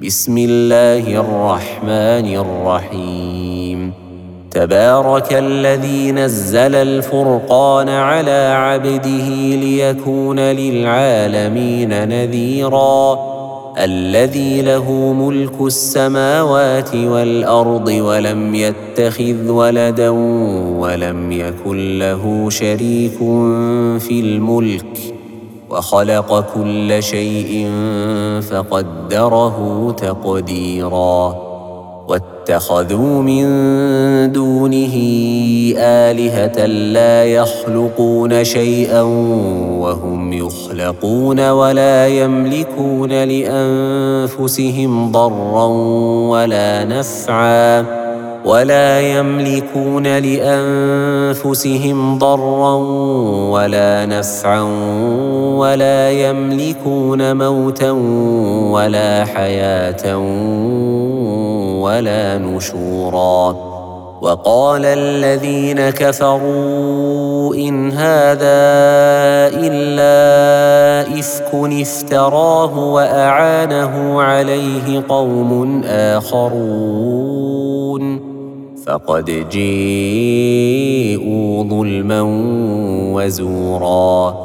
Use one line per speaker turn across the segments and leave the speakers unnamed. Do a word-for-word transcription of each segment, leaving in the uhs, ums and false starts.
بسم الله الرحمن الرحيم تبارك الذي نزل الفرقان على عبده ليكون للعالمين نذيرا الذي له ملك السماوات والأرض ولم يتخذ ولدا ولم يكن له شريك في الملك وخلق كل شيء فقدره تقديرا واتخذوا من دونه آلهة لا يخلقون شيئا وهم يخلقون ولا يملكون لأنفسهم ضرا ولا نفعا ولا يملكون لأنفسهم ضرا ولا نفعا ولا يملكون موتا ولا حياة ولا نشورا وقال الذين كفروا إن هذا إلا إفك افتراه وأعانه عليه قوم آخرون فقد جيءوا ظلما وزورا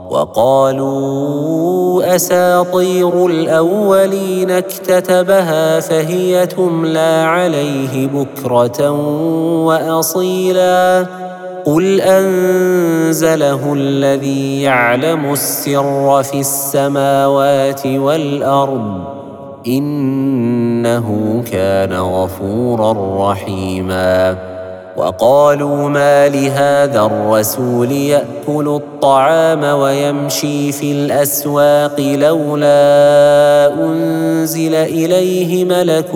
وقالوا أساطير الأولين اكتتبها فهي تملى عليه بكرة وأصيلا قل أنزله الذي يعلم السر في السماوات والأرض إنه كان غفورا رحيما وقالوا ما لهذا الرسول يأكل الطعام ويمشي في الأسواق لولا أنزل إليه ملك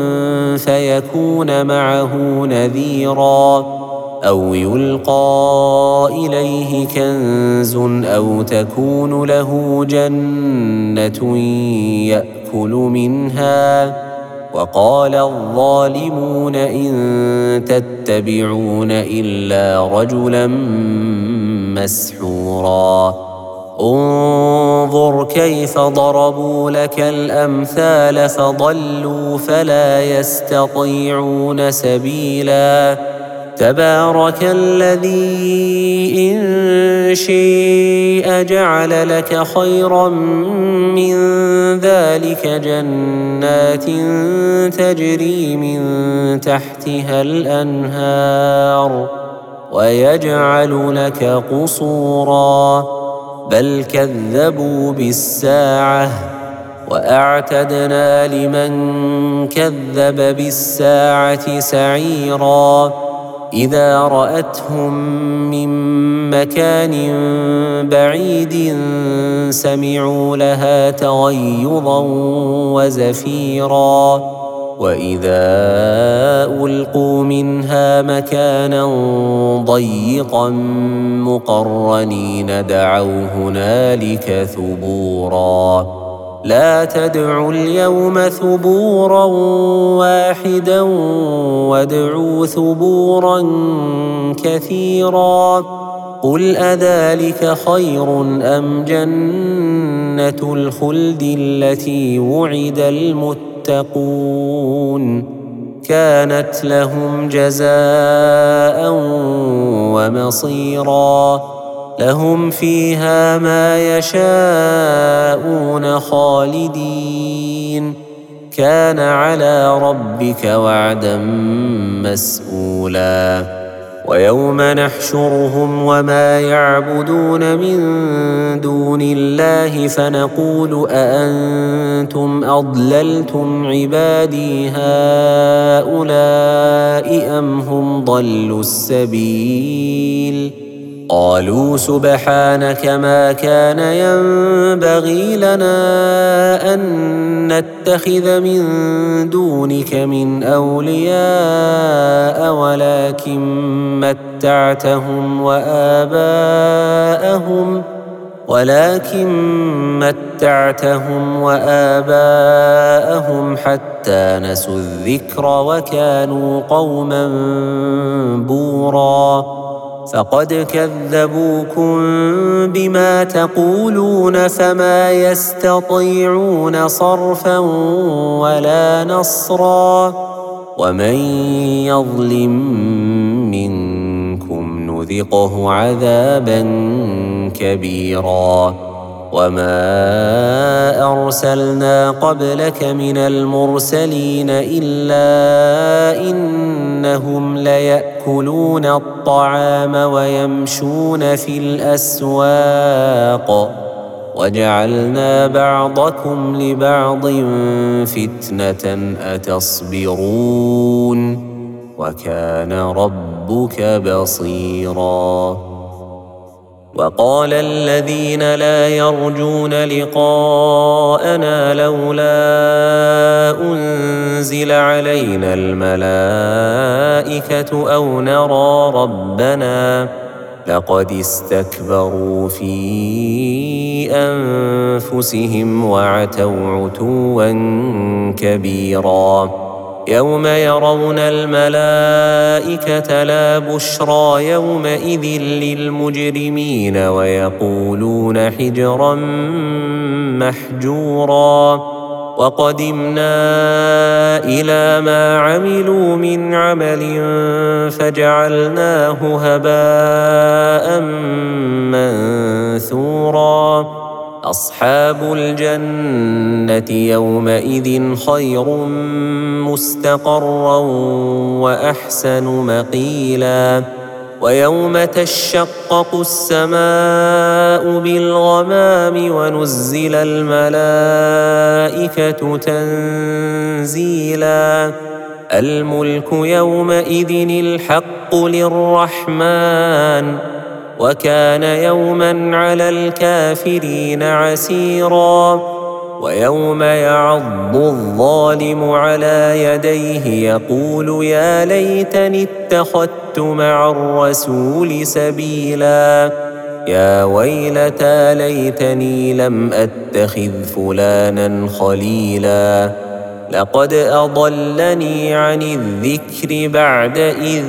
فيكون معه نذيرا أو يلقى إليه كنز أو تكون له جنة يأكل منها وقال الظالمون إن تتبعون إلا رجلا مسحورا انظر كيف ضربوا لك الأمثال فضلوا فلا يستطيعون سبيلا تبارك الذي إن شيء جعل لك خيرا من ذلك جنات تجري من تحتها الأنهار ويجعل لك قصورا بل كذبوا بالساعة وأعتدنا لمن كذب بالساعة سعيرا إذا رأتهم من مكان بعيد سمعوا لها تغيظا وزفيرا وإذا ألقوا منها مكانا ضيقا مقرنين دعوا هنالك ثبورا لا تدعوا اليوم ثبورا واحدا وادعوا ثبورا كثيرا قل أذلك خير أم جنة الخلد التي وعد المتقون كانت لهم جزاء ومصيرا لهم فيها ما يشاءون خالدين كان على ربك وعدا مسئولا ويوم نحشرهم وما يعبدون من دون الله فنقول أأنتم أضللتم عبادي هؤلاء أم هم ضلوا السبيل قالوا سبحانك ما كان ينبغي لنا أن نتخذ من دونك من أولياء ولكن متعتهم وآباءهم ولكن متعتهم وآباءهم حتى نسوا الذكر وكانوا قوما بورا فقد كذبوكم بما تقولون فما يستطيعون صرفا ولا نصرا ومن يظلم منكم نذقه عذابا كبيرا وما أرسلنا قبلك من المرسلين إلا إنهم ليأكلون الطعام ويمشون في الأسواق وجعلنا بعضكم لبعض فتنة أتصبرون وكان ربك بصيراً. وقال الذين لا يرجون لقاءنا لولا أنزل علينا الملائكة أو نرى ربنا لقد استكبروا في أنفسهم وعتوا عتوا كبيرا يوم يرون الملائكة لا بشرى يومئذ للمجرمين ويقولون حجرا محجورا وقدمنا إلى ما عملوا من عمل فجعلناه هباء منثورا أصحاب الجنة يومئذ خير مستقرا وأحسن مقيلا ويوم تشقق السماء بالغمام ونزل الملائكة تنزيلا الملك يومئذ الحق للرحمن وكان يوما على الكافرين عسيرا ويوم يعض الظالم على يديه يقول يا ليتني اتخذت مع الرسول سبيلا يا ويلتى ليتني لم أتخذ فلانا خليلا لقد أضلني عن الذكر بعد إذ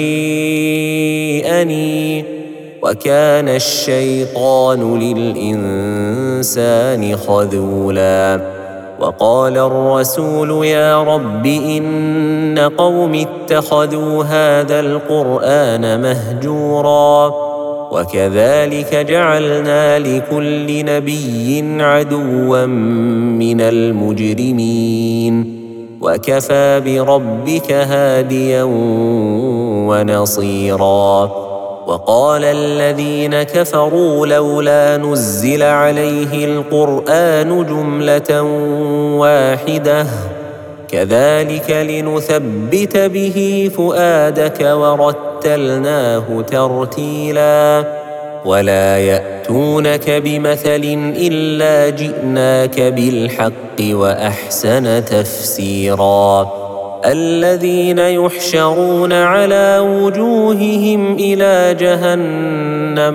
جيءني وكان الشيطان للإنسان خذولا وقال الرسول يا رب إن قوم اتخذوا هذا القرآن مهجورا وكذلك جعلنا لكل نبي عدوا من المجرمين وكفى بربك هاديا ونصيرا وقال الذين كفروا لولا نزل عليه القرآن جملة واحدة كذلك لنثبت به فؤادك ورتلناه ترتيلا ولا يأتونك بمثل إلا جئناك بالحق وأحسن تفسيرا الذين يحشرون على وجوههم إلى جهنم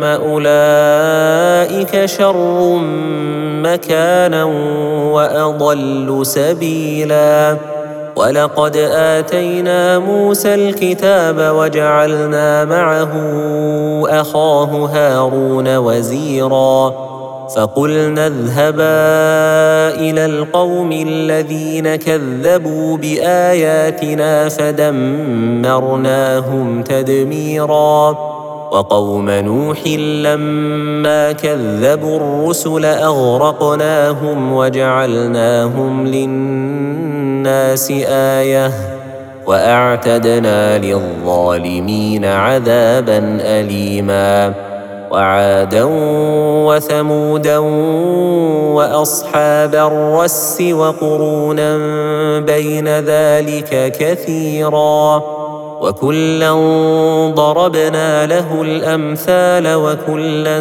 أولئك شر مكانا وأضل سبيلا ولقد آتينا موسى الكتاب وجعلنا معه أخاه هارون وزيرا فقلنا اذهبا إلى القوم الذين كذبوا بآياتنا فدمرناهم تدميرا وقوم نوح لما كذبوا الرسل أغرقناهم وجعلناهم للناس آية وأعتدنا للظالمين عذابا أليما وعادا وثمودا وأصحاب الرس وقرونا بين ذلك كثيرا وكلا ضربنا له الأمثال وكلا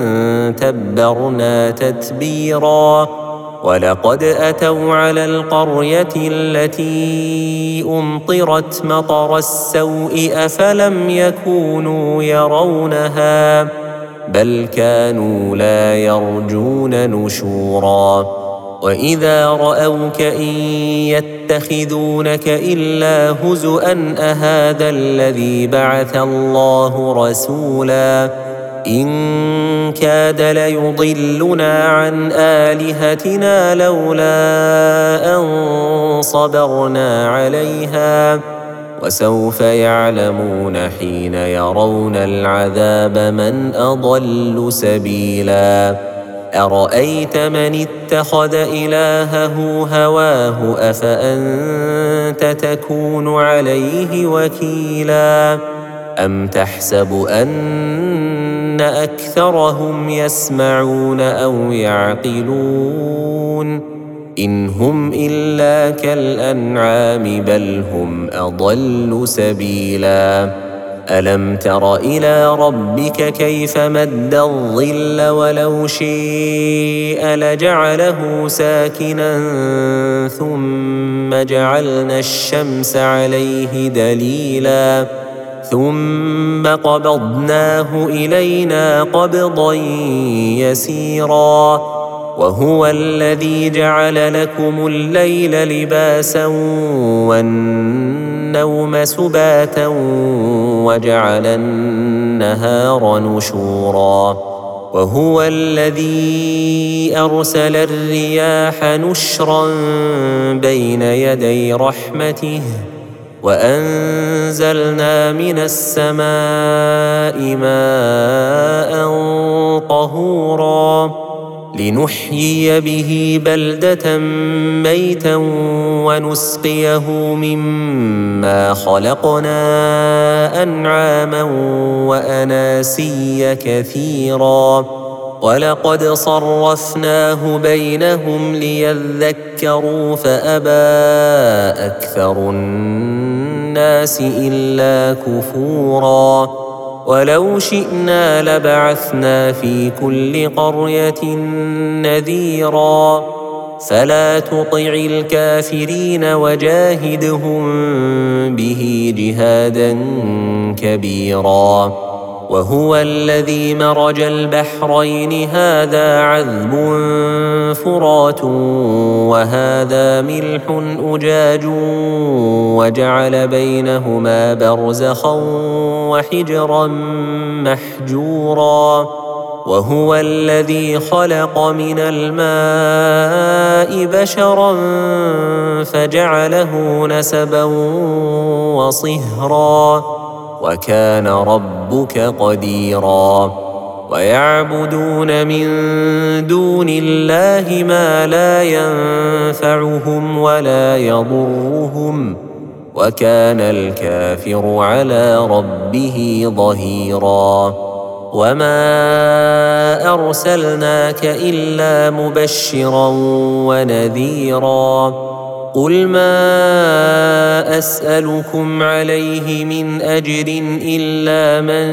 تبرنا تتبيرا ولقد أتوا على القرية التي أمطرت مطر السوء أفلم يكونوا يرونها بل كانوا لا يرجون نشورا وإذا رأوك إن يتخذونك إلا هزؤا أهذا الذي بعث الله رسولا إن كاد ليضلنا عن آلهتنا لولا أن صبرنا عليها وسوف يعلمون حين يرون العذاب من أضل سبيلا أرأيت من اتخذ إلهه هواه أفأنت تكون عليه وكيلا أم تحسب أن أكثرهم يسمعون أو يعقلون إن هم إلا كالأنعام بل هم أضل سبيلا ألم تر إلى ربك كيف مد الظل ولو شيء لجعله ساكنا ثم جعلنا الشمس عليه دليلا ثم قبضناه إلينا قبضا يسيرا وهو الذي جعل لكم الليل لباسا والنوم سباتا وجعل النهار نشورا وهو الذي أرسل الرياح نشرا بين يدي رحمته وأنزلنا من السماء ماء طهورا لنحيي به بلدة ميتا ونسقيه مما خلقنا أنعاما وأناسيا كثيرا ولقد صرفناه بينهم ليذكروا فأبى أكثر الناس إلا كفورا ولو شئنا لبعثنا في كل قرية نذيرا فلا تطع الكافرين وجاهدهم به جهادا كبيرا وهو الذي مرج البحرين هذا عذب فرات وهذا ملح أجاج وجعل بينهما برزخا وحجرا محجورا وهو الذي خلق من الماء بشرا فجعله نسبا وصهرا وكان ربك قديرا ويعبدون من دون الله ما لا ينفعهم ولا يضرهم وكان الكافر على ربه ظهيرا وما أرسلناك إلا مبشرا ونذيرا قل ما أسألكم عليه من أجر إلا من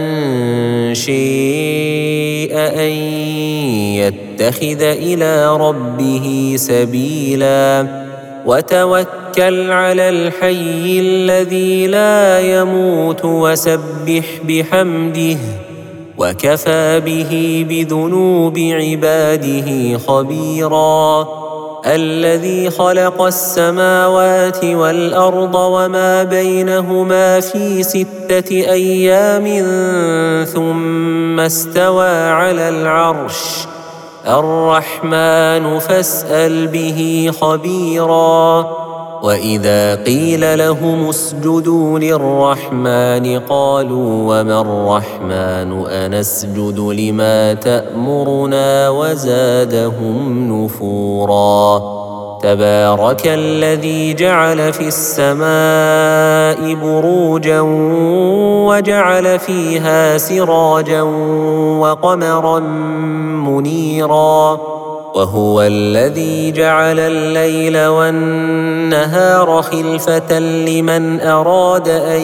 شاء أن يتخذ إلى ربه سبيلا وتوكل على الحي الذي لا يموت وسبح بحمده وكفى به بذنوب عباده خبيرا الذي خلق السماوات والأرض وما بينهما في ستة أيام ثم استوى على العرش الرحمن فاسأل به خبيرا وإذا قيل لهم اسجدوا للرحمن قالوا وما الرحمن أنسجد لما تأمرنا وزادهم نفورا تبارك الذي جعل في السماء بروجا وجعل فيها سراجا وقمرا منيرا وهو الذي جعل الليل والنهار خلفة لمن أراد أن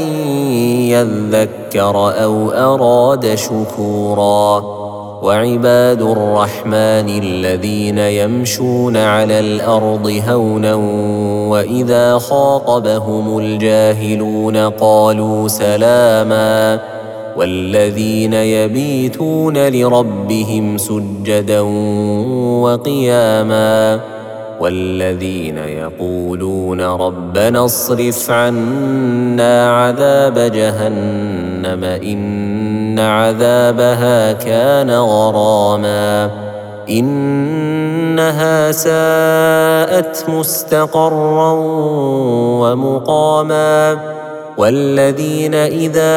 يذكر أو أراد شكورا وعباد الرحمن الذين يمشون على الأرض هونا وإذا خاطبهم الجاهلون قالوا سلاما والذين يبيتون لربهم سجدا وقياما والذين يقولون ربنا اصرف عنا عذاب جهنم إن عذابها كان غراما إنها ساءت مستقرا ومقاما والذين إذا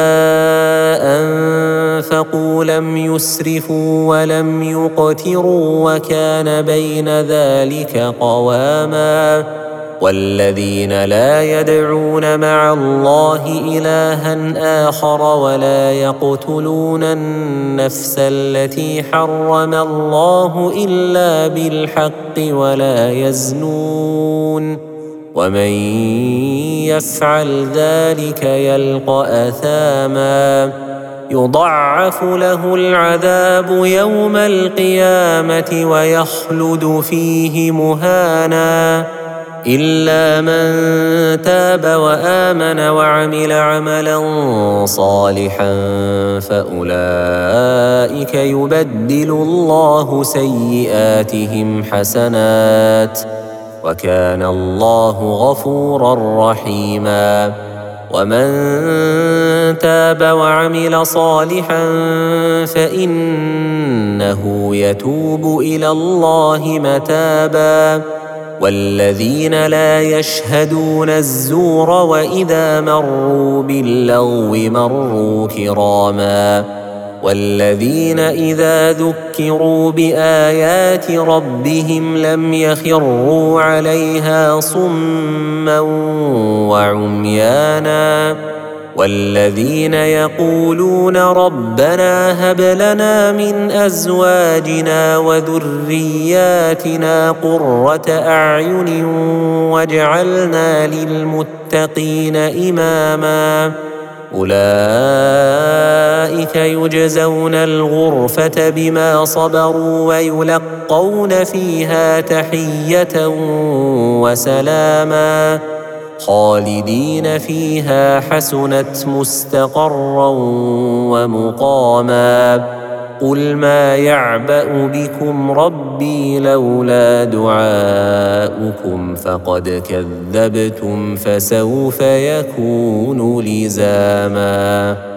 أنفقوا لم يسرفوا ولم يقتروا وكان بين ذلك قواما والذين لا يدعون مع الله إلها آخر ولا يقتلون النفس التي حرم الله إلا بالحق ولا يزنون ومن يفعل ذلك يلقى أثاما يضاعف له العذاب يوم القيامة ويخلد فيه مهانا إلا من تاب وآمن وعمل عملا صالحا فأولئك يبدل الله سيئاتهم حسنات وكان الله غفورا رحيما ومن تاب وعمل صالحا فإنه يتوب إلى الله متابا والذين لا يشهدون الزور وإذا مروا باللغو مروا كراما والذين إذا ذكروا بآيات ربهم لم يخروا عليها صما وعميانا والذين يقولون ربنا هب لنا من أزواجنا وذرياتنا قرة أعين واجعلنا للمتقين إماما أولئك يجزون الغرفة بما صبروا ويلقون فيها تحية وسلاما خالدين فيها حسنت مستقرا ومقاما قل ما يعبأ بكم ربي لولا دعاؤكم فقد كذبتم فسوف يكون لزاما.